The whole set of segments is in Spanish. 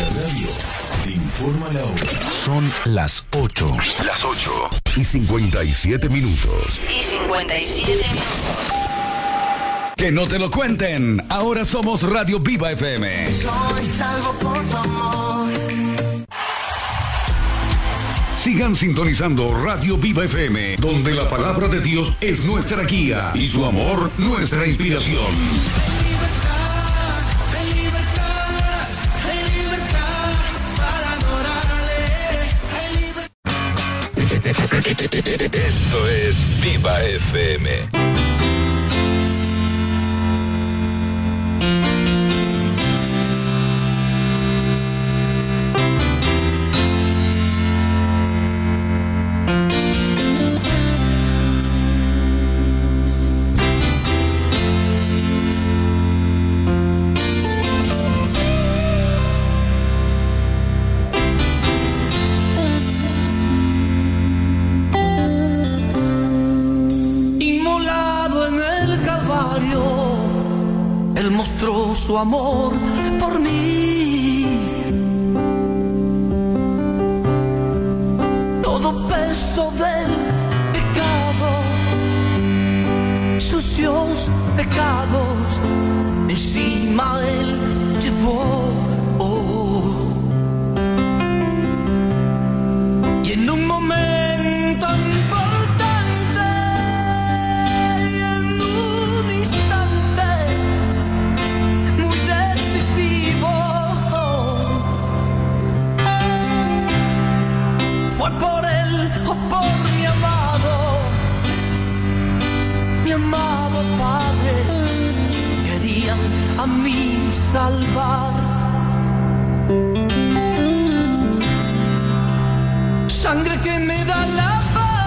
la radio te informa la hora. Son las 8. Las 8:57 minutos. Que no te lo cuenten. Ahora somos Radio Viva FM. Soy salvo por tu amor. Sigan sintonizando Radio Viva FM, donde la palabra de Dios es nuestra guía y su amor nuestra inspiración. Esto es Viva FM. Su amor por mí, todo peso del pecado, sucios pecados, encima él llevó. Y en un momento importante, y en un instante muy decisivo, fue por él o por mi amado Padre, querían a mí salvar. Sangre que me da la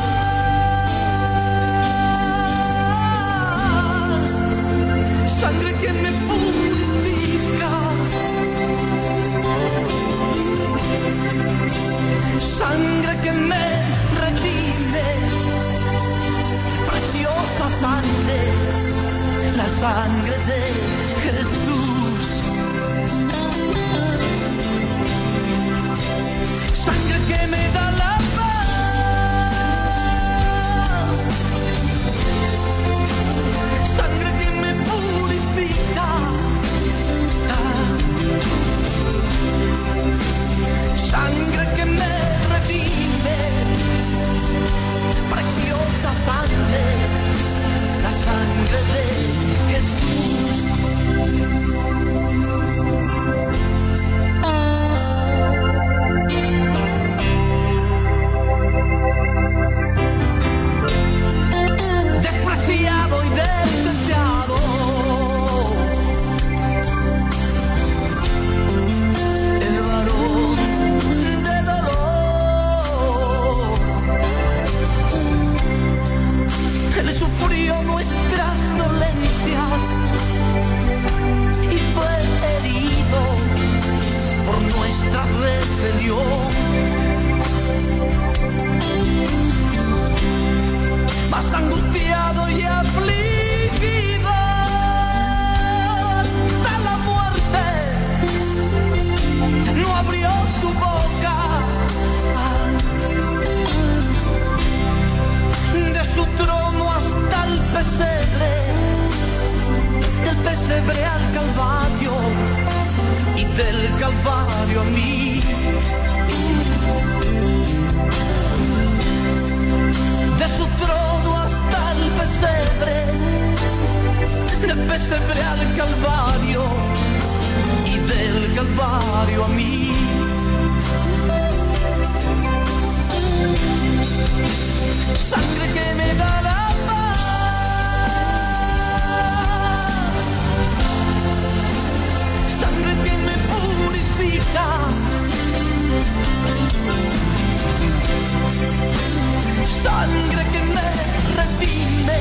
paz, sangre que me purifica, sangre que me redime, preciosa sangre, la sangre de Jesús. Sangre que me da la paz, sangre que me purifica, sangre que me redime, preciosa sangre, la sangre de Jesús. Despreciado y desechado, el varón de dolor, él sufrió nuestras dolencias y fue herido por nuestra rebelión. Más angustiado y afligido hasta la muerte, no abrió su boca. De su trono hasta el pesebre, del pesebre al Calvario y del Calvario a mí. De su trono hasta el pesebre, del pesebre al Calvario y del Calvario a mí. Sangre que me da la paz, sangre que me purifica, sangre que me redime,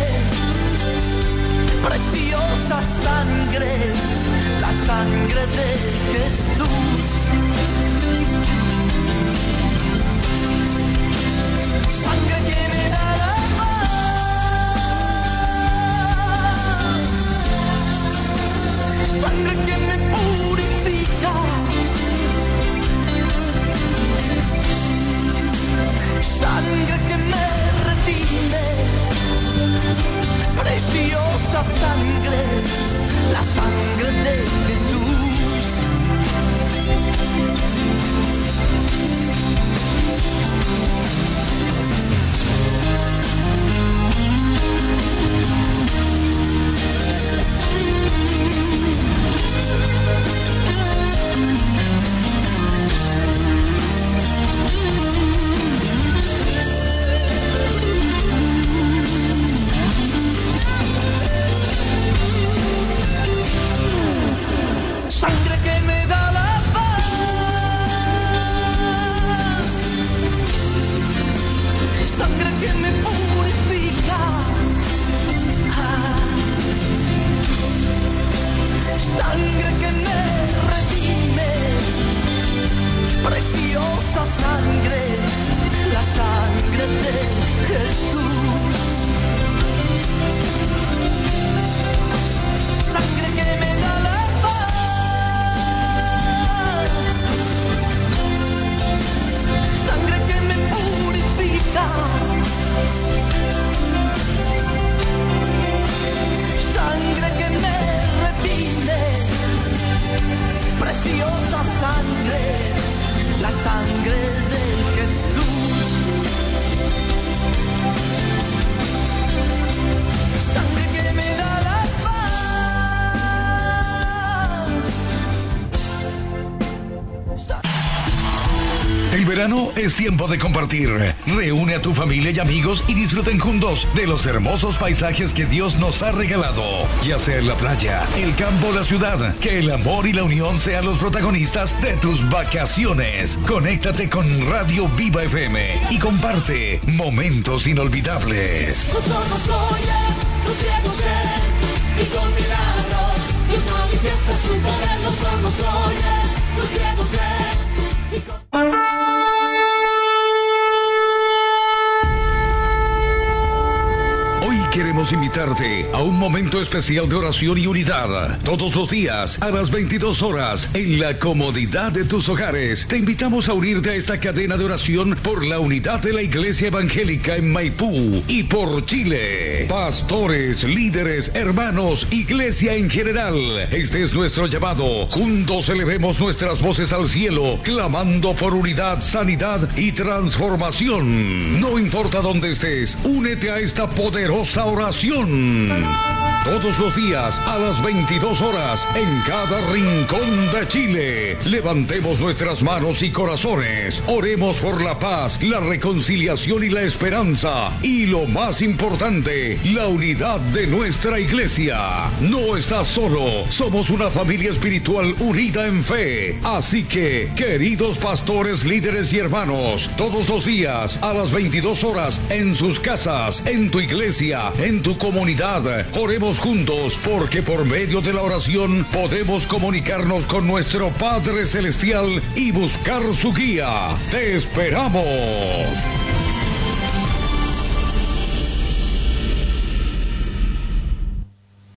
preciosa sangre, la sangre de Jesús. Sangre que me da la paz, sangre que me purifica, preciosa sangre, la sangre de Jesús. Sangre que me da la paz, sangre que me purifica, sangre que me redime, preciosa sangre, la sangre de Jesús. Sangre que me da la paz. El verano es tiempo de compartir. Reúne a tu familia y amigos y disfruten juntos de los hermosos paisajes que Dios nos ha regalado. Ya sea en la playa, el campo o la ciudad, que el amor y la unión sean los protagonistas de tus vacaciones. Conéctate con Radio Viva FM y comparte momentos inolvidables. Los sordos oyen, los ciegos ven, y con milagros Dios manifiesta su poder. Los sordos oyen, los ciegos ven, y con... Queremos invitarte a un momento especial de oración y unidad. Todos los días, a las 22 horas, en la comodidad de tus hogares. Te invitamos a unirte a esta cadena de oración por la unidad de la Iglesia Evangélica en Maipú y por Chile. Pastores, líderes, hermanos, iglesia en general. Este es nuestro llamado. Juntos elevemos nuestras voces al cielo, clamando por unidad, sanidad y transformación. No importa dónde estés, únete a esta poderosa oración. Todos los días a las 22 horas en cada rincón de Chile. Levantemos nuestras manos y corazones. Oremos por la paz, la reconciliación y la esperanza. Y lo más importante, la unidad de nuestra iglesia. No estás solo. Somos una familia espiritual unida en fe. Así que, queridos pastores, líderes y hermanos, todos los días a las 22 horas en sus casas, en tu iglesia, en tu comunidad, oremos juntos, porque por medio de la oración podemos comunicarnos con nuestro Padre Celestial y buscar su guía. ¡Te esperamos!